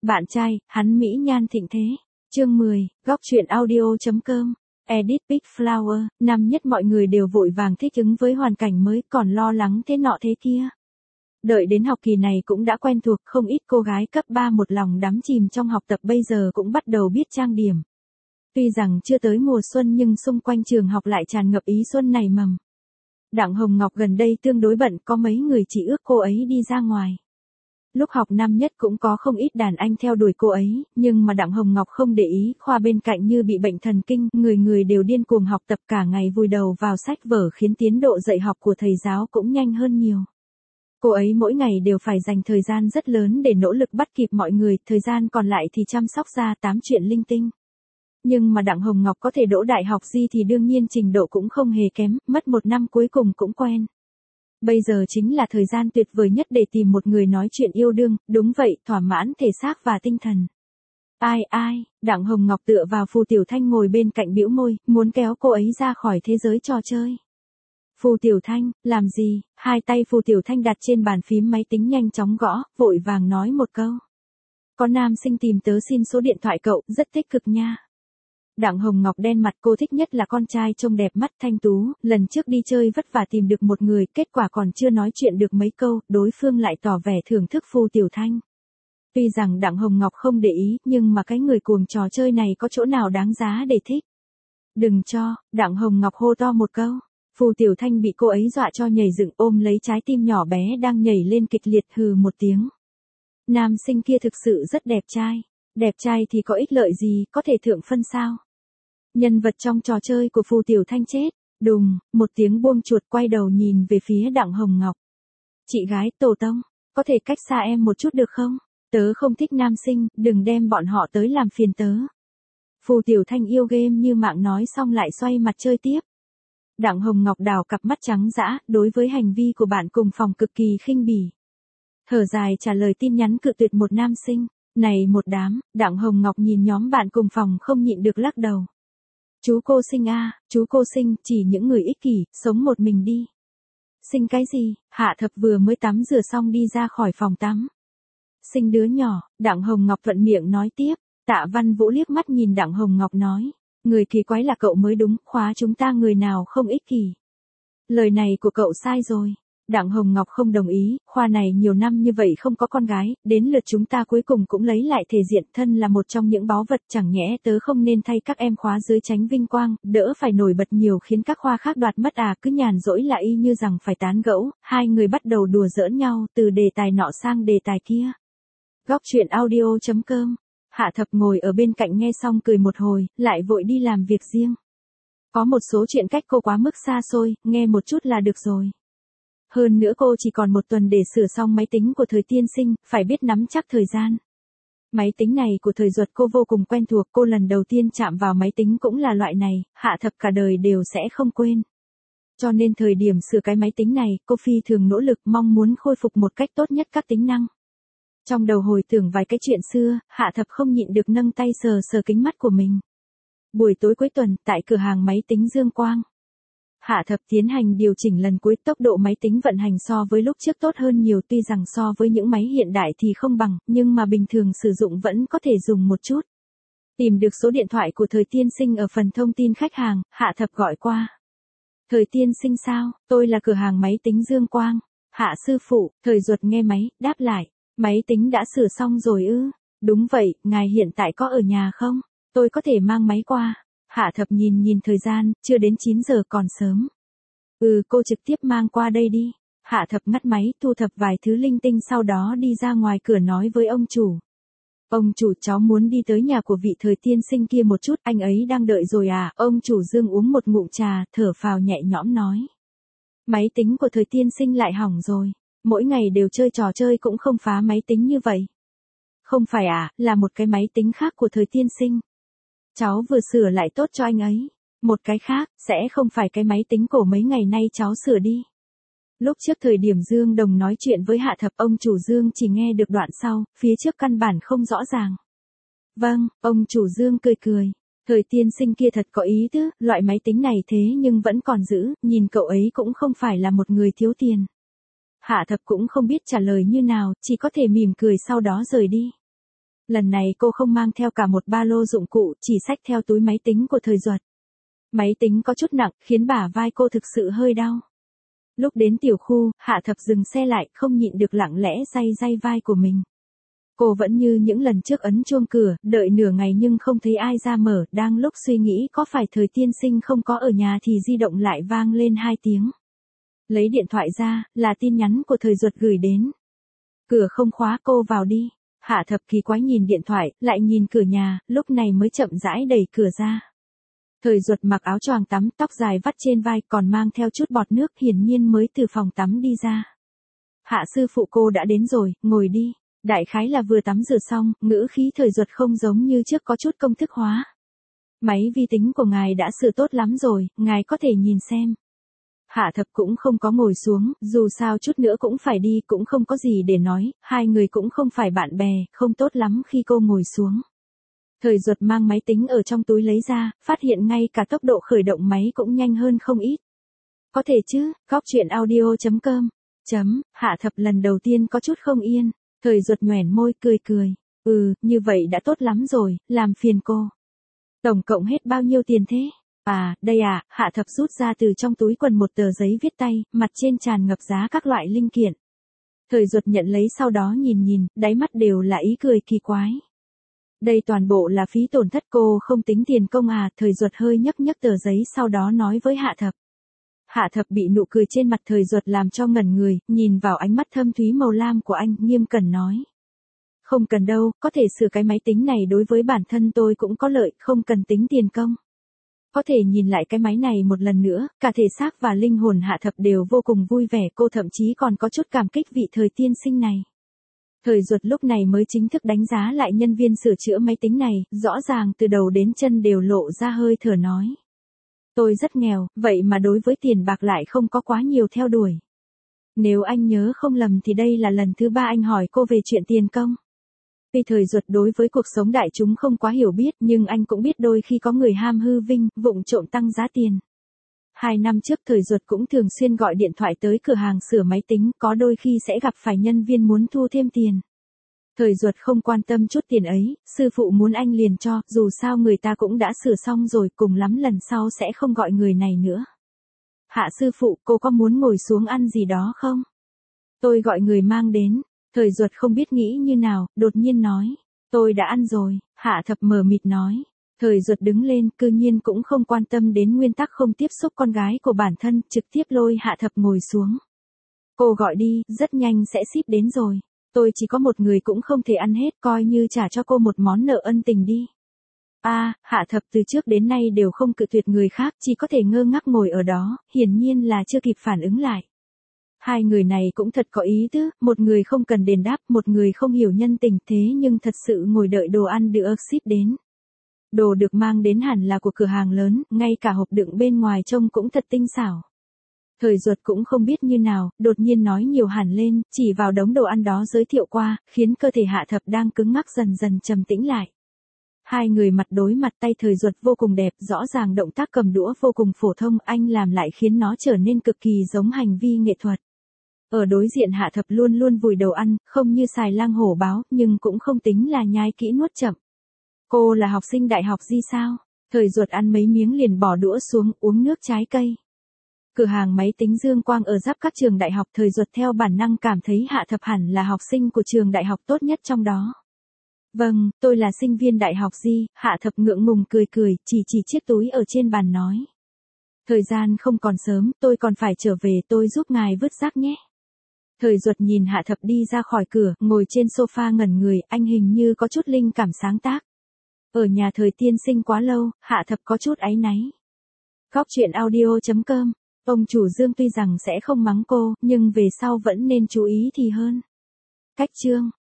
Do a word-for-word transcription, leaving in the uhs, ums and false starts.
Bạn trai, hắn mỹ nhan thịnh thế. Chương mười, góc truyện audio.com. Edit Big Flower, năm nhất mọi người đều vội vàng thích ứng với hoàn cảnh mới, còn lo lắng thế nọ thế kia. Đợi đến học kỳ này cũng đã quen thuộc, không ít cô gái cấp ba một lòng đắm chìm trong học tập bây giờ cũng bắt đầu biết trang điểm. Tuy rằng chưa tới mùa xuân nhưng xung quanh trường học lại tràn ngập ý xuân nảy mầm. Đặng Hồng Ngọc gần đây tương đối bận, có mấy người chỉ ước cô ấy đi ra ngoài. Lúc học năm nhất cũng có không ít đàn anh theo đuổi cô ấy, nhưng mà Đặng Hồng Ngọc không để ý, khoa bên cạnh như bị bệnh thần kinh, người người đều điên cuồng học tập cả ngày vùi đầu vào sách vở khiến tiến độ dạy học của thầy giáo cũng nhanh hơn nhiều. Cô ấy mỗi ngày đều phải dành thời gian rất lớn để nỗ lực bắt kịp mọi người, thời gian còn lại thì chăm sóc gia tám chuyện linh tinh. Nhưng mà Đặng Hồng Ngọc có thể đỗ đại học gì thì đương nhiên trình độ cũng không hề kém, mất một năm cuối cùng cũng quen. Bây giờ chính là thời gian tuyệt vời nhất để tìm một người nói chuyện yêu đương, đúng vậy, thỏa mãn thể xác và tinh thần. Ai ai, Đặng Hồng Ngọc tựa vào Phù Tiểu Thanh ngồi bên cạnh bĩu môi, muốn kéo cô ấy ra khỏi thế giới trò chơi. Phù Tiểu Thanh, làm gì? Hai tay Phù Tiểu Thanh đặt trên bàn phím máy tính nhanh chóng gõ, vội vàng nói một câu. Có nam sinh tìm tớ xin số điện thoại cậu, rất tích cực nha. Đặng Hồng Ngọc đen mặt, cô thích nhất là con trai trông đẹp mắt thanh tú, lần trước đi chơi vất vả tìm được một người, kết quả còn chưa nói chuyện được mấy câu, đối phương lại tỏ vẻ thưởng thức Phù Tiểu Thanh. Tuy rằng Đặng Hồng Ngọc không để ý, nhưng mà cái người cuồng trò chơi này có chỗ nào đáng giá để thích. Đừng cho, Đặng Hồng Ngọc hô to một câu. Phù Tiểu Thanh bị cô ấy dọa cho nhảy dựng, ôm lấy trái tim nhỏ bé đang nhảy lên kịch liệt, hừ một tiếng. Nam sinh kia thực sự rất đẹp trai. Đẹp trai thì có ích lợi gì, có thể thượng phân sao? Nhân vật trong trò chơi của Phù Tiểu Thanh chết. Đùng, một tiếng buông chuột, quay đầu nhìn về phía Đặng Hồng Ngọc. Chị gái Tổ Tông, có thể cách xa em một chút được không? Tớ không thích nam sinh, đừng đem bọn họ tới làm phiền tớ. Phù Tiểu Thanh yêu game như mạng nói xong lại xoay mặt chơi tiếp. Đặng Hồng Ngọc đào cặp mắt trắng dã, đối với hành vi của bạn cùng phòng cực kỳ khinh bỉ. Thở dài trả lời tin nhắn cự tuyệt một nam sinh. Này một đám, Đặng Hồng Ngọc nhìn nhóm bạn cùng phòng không nhịn được lắc đầu. Chú cô sinh a, chú cô sinh, chỉ những người ích kỷ, sống một mình đi. Sinh cái gì? Hạ Thập vừa mới tắm rửa xong đi ra khỏi phòng tắm. Sinh đứa nhỏ, Đặng Hồng Ngọc thuận miệng nói tiếp. Tạ Văn Vũ liếc mắt nhìn Đặng Hồng Ngọc nói. Người kỳ quái là cậu mới đúng, khóa chúng ta người nào không ích kỷ. Lời này của cậu sai rồi. Đặng Hồng Ngọc không đồng ý, khoa này nhiều năm như vậy không có con gái, đến lượt chúng ta cuối cùng cũng lấy lại thể diện, thân là một trong những báu vật, chẳng nhẽ tớ không nên thay các em khóa dưới tránh vinh quang, đỡ phải nổi bật nhiều khiến các khoa khác đoạt mất à, cứ nhàn rỗi là y như rằng phải tán gẫu, hai người bắt đầu đùa giỡn nhau, từ đề tài nọ sang đề tài kia. Góc truyện audio.com. Hạ Thập ngồi ở bên cạnh nghe xong cười một hồi, lại vội đi làm việc riêng. Có một số chuyện cách cô quá mức xa xôi, nghe một chút là được rồi. Hơn nữa cô chỉ còn một tuần để sửa xong máy tính của thời tiên sinh, phải biết nắm chắc thời gian. Máy tính này của thời Duật cô vô cùng quen thuộc, cô lần đầu tiên chạm vào máy tính cũng là loại này, Hạ Thập cả đời đều sẽ không quên. Cho nên thời điểm sửa cái máy tính này, cô phi thường nỗ lực mong muốn khôi phục một cách tốt nhất các tính năng. Trong đầu hồi tưởng vài cái chuyện xưa, Hạ Thập không nhịn được nâng tay sờ sờ kính mắt của mình. Buổi tối cuối tuần, tại cửa hàng máy tính Dương Quang. Hạ Thập tiến hành điều chỉnh lần cuối, tốc độ máy tính vận hành so với lúc trước tốt hơn nhiều, tuy rằng so với những máy hiện đại thì không bằng, nhưng mà bình thường sử dụng vẫn có thể dùng một chút. Tìm được số điện thoại của thời tiên sinh ở phần thông tin khách hàng, Hạ Thập gọi qua. Thời tiên sinh sao, tôi là cửa hàng máy tính Dương Quang. Hạ sư phụ, thời Duật nghe máy, đáp lại. Máy tính đã sửa xong rồi ư? Đúng vậy, ngài hiện tại có ở nhà không? Tôi có thể mang máy qua. Hạ Thập nhìn nhìn thời gian, chưa đến chín giờ còn sớm. Ừ, cô trực tiếp mang qua đây đi. Hạ Thập ngắt máy, thu thập vài thứ linh tinh sau đó đi ra ngoài cửa nói với ông chủ. Ông chủ, cháu muốn đi tới nhà của vị thời tiên sinh kia một chút, anh ấy đang đợi rồi à? Ông chủ Dương uống một ngụm trà, thở phào nhẹ nhõm nói. Máy tính của thời tiên sinh lại hỏng rồi. Mỗi ngày đều chơi trò chơi cũng không phá máy tính như vậy. Không phải à, là một cái máy tính khác của thời tiên sinh. Cháu vừa sửa lại tốt cho anh ấy. Một cái khác, sẽ không phải cái máy tính cổ mấy ngày nay cháu sửa đi. Lúc trước thời điểm Dương Đồng nói chuyện với Hạ Thập, ông chủ Dương chỉ nghe được đoạn sau, phía trước căn bản không rõ ràng. Vâng, ông chủ Dương cười cười. Thời tiên sinh kia thật có ý tứ, loại máy tính này thế nhưng vẫn còn giữ, nhìn cậu ấy cũng không phải là một người thiếu tiền. Hạ Thập cũng không biết trả lời như nào, chỉ có thể mỉm cười sau đó rời đi. Lần này cô không mang theo cả một ba lô dụng cụ, chỉ xách theo túi máy tính của Thời Duật. Máy tính có chút nặng, khiến bả vai cô thực sự hơi đau. Lúc đến tiểu khu, Hạ Thập dừng xe lại, không nhịn được lặng lẽ day day vai của mình. Cô vẫn như những lần trước ấn chuông cửa, đợi nửa ngày nhưng không thấy ai ra mở, đang lúc suy nghĩ có phải Thời tiên sinh không có ở nhà thì di động lại vang lên hai tiếng. Lấy điện thoại ra, là tin nhắn của Thời Duật gửi đến. Cửa không khóa, cô vào đi. Hạ Thập kỳ quái nhìn điện thoại, lại nhìn cửa nhà, lúc này mới chậm rãi đẩy cửa ra. Thời Duật mặc áo choàng tắm, tóc dài vắt trên vai, còn mang theo chút bọt nước, hiển nhiên mới từ phòng tắm đi ra. Hạ sư phụ, cô đã đến rồi, ngồi đi. Đại khái là vừa tắm rửa xong, ngữ khí Thời Duật không giống như trước, có chút công thức hóa. Máy vi tính của ngài đã sửa tốt lắm rồi, ngài có thể nhìn xem. Hạ Thập cũng không có ngồi xuống, dù sao chút nữa cũng phải đi, cũng không có gì để nói, hai người cũng không phải bạn bè, không tốt lắm khi cô ngồi xuống. Thời Duật mang máy tính ở trong túi lấy ra, phát hiện ngay cả tốc độ khởi động máy cũng nhanh hơn không ít. Có thể chứ, góc chuyện audio chấm com. Chấm, Hạ Thập lần đầu tiên có chút không yên. Thời Duật nhoẻn môi cười cười. Ừ, như vậy đã tốt lắm rồi, làm phiền cô. Tổng cộng hết bao nhiêu tiền thế? À, đây à, Hạ Thập rút ra từ trong túi quần một tờ giấy viết tay, mặt trên tràn ngập giá các loại linh kiện. Thời Duật nhận lấy sau đó nhìn nhìn, đáy mắt đều là ý cười kỳ quái. Đây toàn bộ là phí tổn thất, cô không tính tiền công à? Thời Duật hơi nhấc nhấc tờ giấy sau đó nói với Hạ Thập. Hạ Thập bị nụ cười trên mặt Thời Duật làm cho ngẩn người, nhìn vào ánh mắt thâm thúy màu lam của anh, nghiêm cẩn nói. Không cần đâu, có thể sửa cái máy tính này đối với bản thân tôi cũng có lợi, không cần tính tiền công. Có thể nhìn lại cái máy này một lần nữa, cả thể xác và linh hồn Hạ Thập đều vô cùng vui vẻ, cô thậm chí còn có chút cảm kích vị Thời tiên sinh này. Thời Duật lúc này mới chính thức đánh giá lại nhân viên sửa chữa máy tính này, rõ ràng từ đầu đến chân đều lộ ra hơi thở nói. Tôi rất nghèo, vậy mà đối với tiền bạc lại không có quá nhiều theo đuổi. Nếu anh nhớ không lầm thì đây là lần thứ ba anh hỏi cô về chuyện tiền công. Vì Thời Duật đối với cuộc sống đại chúng không quá hiểu biết, nhưng anh cũng biết đôi khi có người ham hư vinh, vụng trộm tăng giá tiền. Hai năm trước Thời Duật cũng thường xuyên gọi điện thoại tới cửa hàng sửa máy tính, có đôi khi sẽ gặp phải nhân viên muốn thu thêm tiền. Thời Duật không quan tâm chút tiền ấy, sư phụ muốn anh liền cho, dù sao người ta cũng đã sửa xong rồi, cùng lắm lần sau sẽ không gọi người này nữa. Hạ sư phụ, cô có muốn ngồi xuống ăn gì đó không? Tôi gọi người mang đến. Thời Duật không biết nghĩ như nào, đột nhiên nói. Tôi đã ăn rồi. Hạ Thập mờ mịt nói. Thời Duật đứng lên, cư nhiên cũng không quan tâm đến nguyên tắc không tiếp xúc con gái của bản thân, trực tiếp lôi Hạ Thập ngồi xuống. Cô gọi đi, rất nhanh sẽ ship đến rồi. Tôi chỉ có một người cũng không thể ăn hết, coi như trả cho cô một món nợ ân tình đi. A, à, Hạ Thập từ trước đến nay đều không cự tuyệt người khác, chỉ có thể ngơ ngác ngồi ở đó, hiển nhiên là chưa kịp phản ứng lại. Hai người này cũng thật có ý tứ, một người không cần đền đáp, một người không hiểu nhân tình, thế nhưng thật sự ngồi đợi đồ ăn được ship đến. Đồ được mang đến hẳn là của cửa hàng lớn, ngay cả hộp đựng bên ngoài trông cũng thật tinh xảo. Thời Duật cũng không biết như nào, đột nhiên nói nhiều hẳn lên, chỉ vào đống đồ ăn đó giới thiệu qua, khiến cơ thể Hạ Thập đang cứng ngắc dần dần trầm tĩnh lại. Hai người mặt đối mặt, tay Thời Duật vô cùng đẹp, rõ ràng động tác cầm đũa vô cùng phổ thông, anh làm lại khiến nó trở nên cực kỳ giống hành vi nghệ thuật. Ở đối diện Hạ Thập luôn luôn vùi đầu ăn, không như xài lang hổ báo, nhưng cũng không tính là nhai kỹ nuốt chậm. Cô là học sinh đại học gì sao? Thời Duật ăn mấy miếng liền bỏ đũa xuống, uống nước trái cây. Cửa hàng máy tính Dương Quang ở giáp các trường đại học, Thời Duật theo bản năng cảm thấy Hạ Thập hẳn là học sinh của trường đại học tốt nhất trong đó. Vâng, tôi là sinh viên đại học gì? Hạ Thập ngượng ngùng cười cười, chỉ chỉ chiếc túi ở trên bàn nói. Thời gian không còn sớm, tôi còn phải trở về, tôi giúp ngài vứt rác nhé. Thời Duật nhìn Hạ Thập đi ra khỏi cửa, ngồi trên sofa ngẩn người, anh hình như có chút linh cảm sáng tác. Ở nhà Thời tiên sinh quá lâu, Hạ Thập có chút áy náy. Góc chuyện audio chấm com. Ông chủ Dương tuy rằng sẽ không mắng cô, nhưng về sau vẫn nên chú ý thì hơn. Cách chương.